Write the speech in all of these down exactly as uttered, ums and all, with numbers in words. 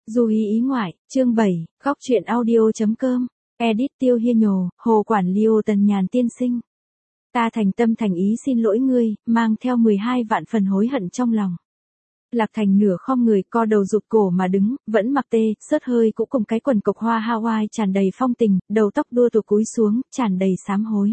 Du ý ý ngoại, chương bảy, góc truyện audio.com, edit Tiêu Hiên Nhồ, Hồ Quản lý Hồ Tần Nhàn tiên sinh. Ta thành tâm thành ý xin lỗi ngươi, mang theo mười hai vạn phần hối hận trong lòng. Lạc Thành nửa khom người co đầu rụt cổ mà đứng, vẫn mặc tê, sớt hơi cũng cùng cái quần cộc hoa Hawaii tràn đầy phong tình, đầu tóc đua tụt cúi xuống, tràn đầy sám hối.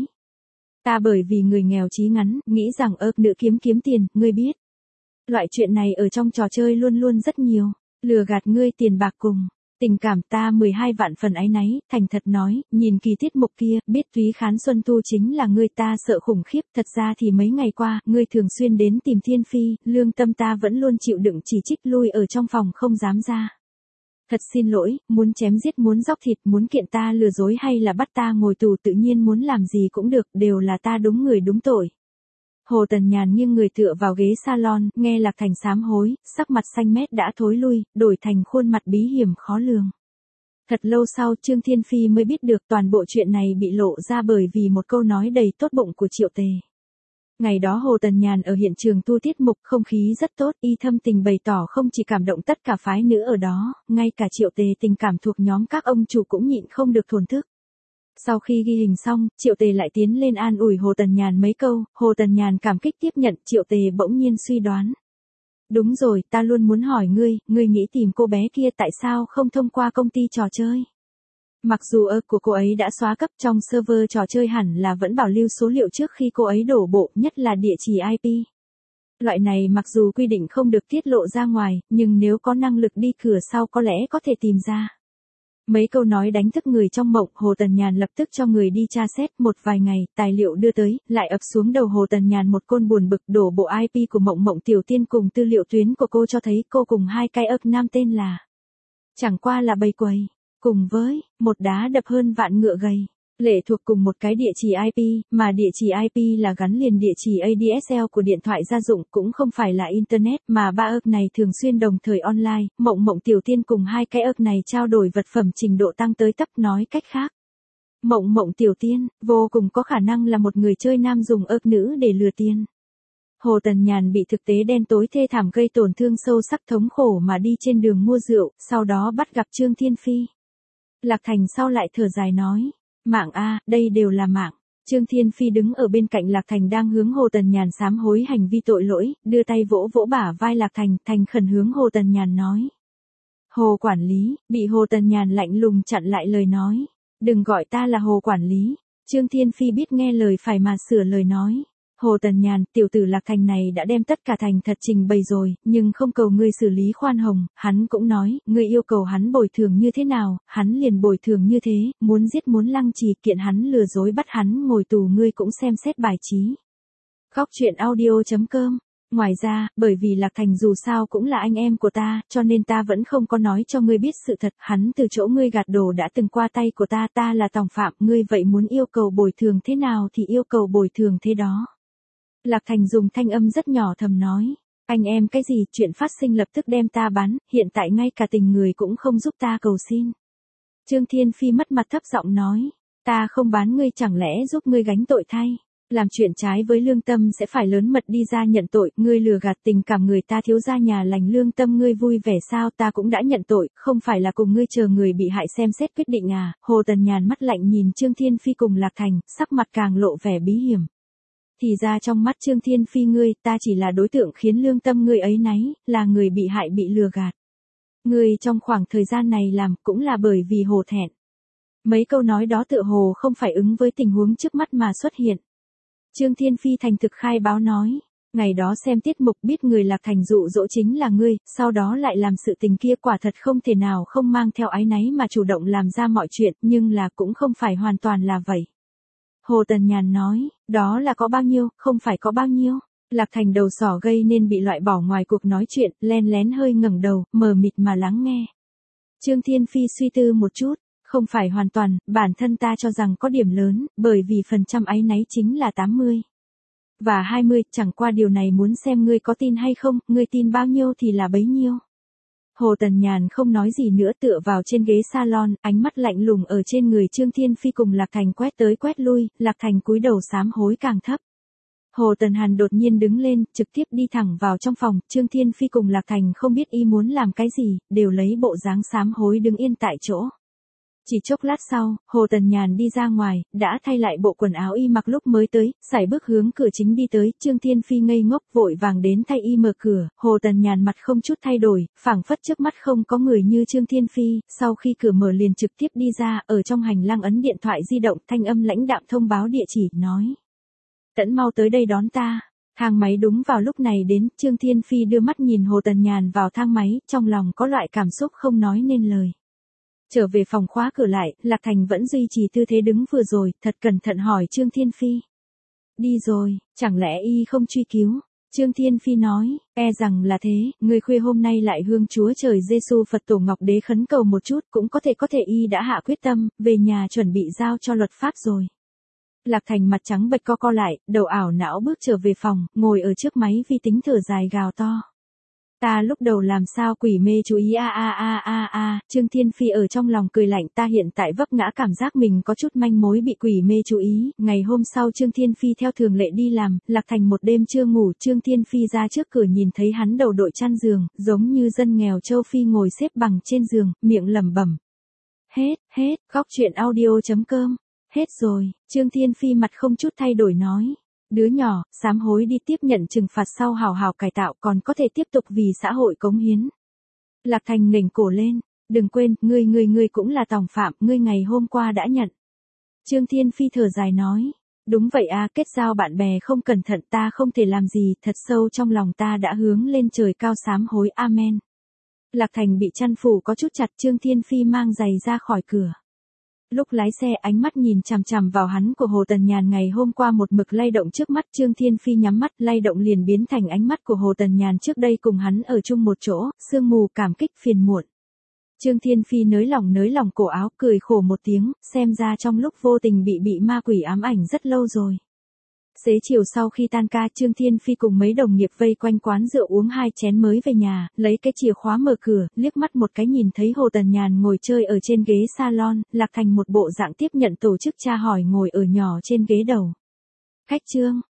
Ta bởi vì người nghèo chí ngắn, nghĩ rằng ơ nữ kiếm kiếm tiền, ngươi biết. Loại chuyện này ở trong trò chơi luôn luôn rất nhiều, lừa gạt ngươi tiền bạc cùng. Tình cảm ta mười hai vạn phần áy náy, thành thật nói, nhìn kỳ tiết mục kia, biết Túy Khán Xuân Tu chính là ngươi ta sợ khủng khiếp, thật ra thì mấy ngày qua, ngươi thường xuyên đến tìm Thiên Phi, lương tâm ta vẫn luôn chịu đựng chỉ trích lui ở trong phòng không dám ra. Thật xin lỗi, muốn chém giết muốn dóc thịt, muốn kiện ta lừa dối hay là bắt ta ngồi tù tự nhiên muốn làm gì cũng được, đều là ta đúng người đúng tội. Hồ Tần Nhàn nghiêng người tựa vào ghế salon, nghe Lạc Thành sám hối, sắc mặt xanh mét đã thối lui, đổi thành khuôn mặt bí hiểm khó lường. Thật lâu sau Trương Thiên Phi mới biết được toàn bộ chuyện này bị lộ ra bởi vì một câu nói đầy tốt bụng của Triệu Tề. Ngày đó Hồ Tần Nhàn ở hiện trường tu tiết mục, không khí rất tốt, y thâm tình bày tỏ không chỉ cảm động tất cả phái nữ ở đó, ngay cả Triệu Tề tình cảm thuộc nhóm các ông chủ cũng nhịn không được thổn thức. Sau khi ghi hình xong, Triệu Tề lại tiến lên an ủi Hồ Tần Nhàn mấy câu, Hồ Tần Nhàn cảm kích tiếp nhận, Triệu Tề bỗng nhiên suy đoán. Đúng rồi, ta luôn muốn hỏi ngươi, ngươi nghĩ tìm cô bé kia tại sao không thông qua công ty trò chơi? Mặc dù ơ của cô ấy đã xóa cấp trong server trò chơi hẳn là vẫn bảo lưu số liệu trước khi cô ấy đổ bộ, nhất là địa chỉ i pê. Loại này mặc dù quy định không được tiết lộ ra ngoài, nhưng nếu có năng lực đi cửa sau có lẽ có thể tìm ra. Mấy câu nói đánh thức người trong mộng, Hồ Tần Nhàn lập tức cho người đi tra xét, một vài ngày, tài liệu đưa tới, lại ập xuống đầu Hồ Tần Nhàn một côn buồn bực, đổ bộ i pê của Mộng Mộng Tiểu Tiên cùng tư liệu tuyến của cô cho thấy cô cùng hai cái ấp nam tên là. Chẳng qua là bầy quầy, cùng với, một đá đập hơn vạn ngựa gầy. Lệ thuộc cùng một cái địa chỉ i pê, mà địa chỉ i pê là gắn liền địa chỉ a đê ét lờ của điện thoại gia dụng, cũng không phải là Internet, mà ba ấp này thường xuyên đồng thời online, Mộng Mộng Tiểu Tiên cùng hai cái ấp này trao đổi vật phẩm trình độ tăng tới tấp, nói cách khác. Mộng Mộng Tiểu Tiên, vô cùng có khả năng là một người chơi nam dùng ấp nữ để lừa tiền. Hồ Tần Nhàn bị thực tế đen tối thê thảm gây tổn thương sâu sắc thống khổ mà đi trên đường mua rượu, sau đó bắt gặp Trương Thiên Phi. Lạc Thành sau lại thở dài nói. Mạng a, đây đều là mạng. Trương Thiên Phi đứng ở bên cạnh Lạc Thành đang hướng Hồ Tần Nhàn sám hối hành vi tội lỗi, đưa tay vỗ vỗ bả vai Lạc Thành, thành khẩn hướng Hồ Tần Nhàn nói. Hồ quản lý, bị Hồ Tần Nhàn lạnh lùng chặn lại lời nói. Đừng gọi ta là Hồ quản lý. Trương Thiên Phi biết nghe lời phải mà sửa lời nói. Hồ Tần Nhàn, tiểu tử Lạc Thành này đã đem tất cả thành thật trình bày rồi, nhưng không cầu ngươi xử lý khoan hồng, hắn cũng nói, ngươi yêu cầu hắn bồi thường như thế nào, hắn liền bồi thường như thế, muốn giết muốn lăng trì, kiện hắn lừa dối bắt hắn ngồi tù ngươi cũng xem xét bài trí. Góc truyện audio.com. Ngoài ra, bởi vì Lạc Thành dù sao cũng là anh em của ta, cho nên ta vẫn không có nói cho ngươi biết sự thật, hắn từ chỗ ngươi gạt đồ đã từng qua tay của ta, ta là tòng phạm, ngươi vậy muốn yêu cầu bồi thường thế nào thì yêu cầu bồi thường thế đó. Lạc Thành dùng thanh âm rất nhỏ thầm nói, anh em cái gì, chuyện phát sinh lập tức đem ta bắn, hiện tại ngay cả tình người cũng không giúp ta cầu xin. Trương Thiên Phi mất mặt thấp giọng nói, ta không bán ngươi chẳng lẽ giúp ngươi gánh tội thay, làm chuyện trái với lương tâm sẽ phải lớn mật đi ra nhận tội, ngươi lừa gạt tình cảm người ta thiếu gia nhà lành lương tâm ngươi vui vẻ sao, ta cũng đã nhận tội, không phải là cùng ngươi chờ người bị hại xem xét quyết định à. Hồ Tần Nhàn mắt lạnh nhìn Trương Thiên Phi cùng Lạc Thành, sắc mặt càng lộ vẻ bí hiểm. Thì ra trong mắt Trương Thiên Phi ngươi, ta chỉ là đối tượng khiến lương tâm ngươi ấy náy, là người bị hại bị lừa gạt. Ngươi trong khoảng thời gian này làm cũng là bởi vì hồ thẹn. Mấy câu nói đó tựa hồ không phải ứng với tình huống trước mắt mà xuất hiện. Trương Thiên Phi thành thực khai báo nói, ngày đó xem tiết mục biết người Lạc Thành dụ dỗ chính là ngươi, sau đó lại làm sự tình kia, quả thật không thể nào không mang theo áy náy mà chủ động làm ra mọi chuyện, nhưng là cũng không phải hoàn toàn là vậy. Hồ Tần Nhàn nói, đó là có bao nhiêu, không phải có bao nhiêu. Lạc Thành đầu sỏ gây nên bị loại bỏ ngoài cuộc nói chuyện, len lén hơi ngẩng đầu, mờ mịt mà lắng nghe. Trương Thiên Phi suy tư một chút, không phải hoàn toàn, bản thân ta cho rằng có điểm lớn, bởi vì phần trăm áy náy chính là tám mươi. Và hai mươi, chẳng qua điều này muốn xem ngươi có tin hay không, ngươi tin bao nhiêu thì là bấy nhiêu. Hồ Tần Nhàn không nói gì nữa tựa vào trên ghế salon, ánh mắt lạnh lùng ở trên người Trương Thiên Phi cùng Lạc Thành quét tới quét lui, Lạc Thành cúi đầu sám hối càng thấp. Hồ Tần Hàn đột nhiên đứng lên, trực tiếp đi thẳng vào trong phòng, Trương Thiên Phi cùng Lạc Thành không biết y muốn làm cái gì, đều lấy bộ dáng sám hối đứng yên tại chỗ. Chỉ chốc lát sau, Hồ Tần Nhàn đi ra ngoài, đã thay lại bộ quần áo y mặc lúc mới tới, sải bước hướng cửa chính đi tới, Trương Thiên Phi ngây ngốc vội vàng đến thay y mở cửa, Hồ Tần Nhàn mặt không chút thay đổi, phảng phất trước mắt không có người như Trương Thiên Phi, sau khi cửa mở liền trực tiếp đi ra, ở trong hành lang ấn điện thoại di động, thanh âm lãnh đạm thông báo địa chỉ, nói. Tẫn mau tới đây đón ta. Thang máy đúng vào lúc này đến, Trương Thiên Phi đưa mắt nhìn Hồ Tần Nhàn vào thang máy, trong lòng có loại cảm xúc không nói nên lời. Trở về phòng khóa cửa lại, Lạc Thành vẫn duy trì tư thế đứng vừa rồi, thật cẩn thận hỏi Trương Thiên Phi. Đi rồi, chẳng lẽ y không truy cứu? Trương Thiên Phi nói, e rằng là thế, người khuya hôm nay lại hương Chúa Trời Giêsu Phật Tổ Ngọc Đế khấn cầu một chút, cũng có thể có thể y đã hạ quyết tâm, về nhà chuẩn bị giao cho luật pháp rồi. Lạc Thành mặt trắng bệch co co lại, đầu ảo não bước trở về phòng, ngồi ở trước máy vi tính thở dài gào to. Ta lúc đầu làm sao quỷ mê chú ý a a a a a, Trương Thiên Phi ở trong lòng cười lạnh, ta hiện tại vấp ngã cảm giác mình có chút manh mối bị quỷ mê chú ý. Ngày hôm sau Trương Thiên Phi theo thường lệ đi làm, Lạc Thành một đêm chưa ngủ, Trương Thiên Phi ra trước cửa nhìn thấy hắn đầu đội chăn giường, giống như dân nghèo châu Phi ngồi xếp bằng trên giường, miệng lẩm bẩm. Hết, hết, góc truyện audio chấm com. Hết rồi, Trương Thiên Phi mặt không chút thay đổi nói. Đứa nhỏ, sám hối đi tiếp nhận trừng phạt sau hào hào cải tạo còn có thể tiếp tục vì xã hội cống hiến. Lạc Thành nghềnh cổ lên, đừng quên, ngươi ngươi ngươi cũng là tòng phạm, ngươi ngày hôm qua đã nhận. Trương Thiên Phi thở dài nói, đúng vậy a, kết giao bạn bè không cẩn thận ta không thể làm gì, thật sâu trong lòng ta đã hướng lên trời cao sám hối, amen. Lạc Thành bị chăn phủ có chút chặt, Trương Thiên Phi mang giày ra khỏi cửa. Lúc lái xe ánh mắt nhìn chằm chằm vào hắn của Hồ Tần Nhàn ngày hôm qua một mực lay động trước mắt, Trương Thiên Phi nhắm mắt, lay động liền biến thành ánh mắt của Hồ Tần Nhàn trước đây cùng hắn ở chung một chỗ, sương mù cảm kích phiền muộn. Trương Thiên Phi nới lỏng nới lỏng cổ áo, cười khổ một tiếng, xem ra trong lúc vô tình bị bị ma quỷ ám ảnh rất lâu rồi. Xế chiều sau khi tan ca, Trương Thiên Phi cùng mấy đồng nghiệp vây quanh quán rượu uống hai chén mới về nhà, lấy cái chìa khóa mở cửa, liếc mắt một cái nhìn thấy Hồ Tần Nhàn ngồi chơi ở trên ghế salon, Lạc Thành một bộ dạng tiếp nhận tổ chức tra hỏi ngồi ở nhỏ trên ghế đầu. Khách Trương,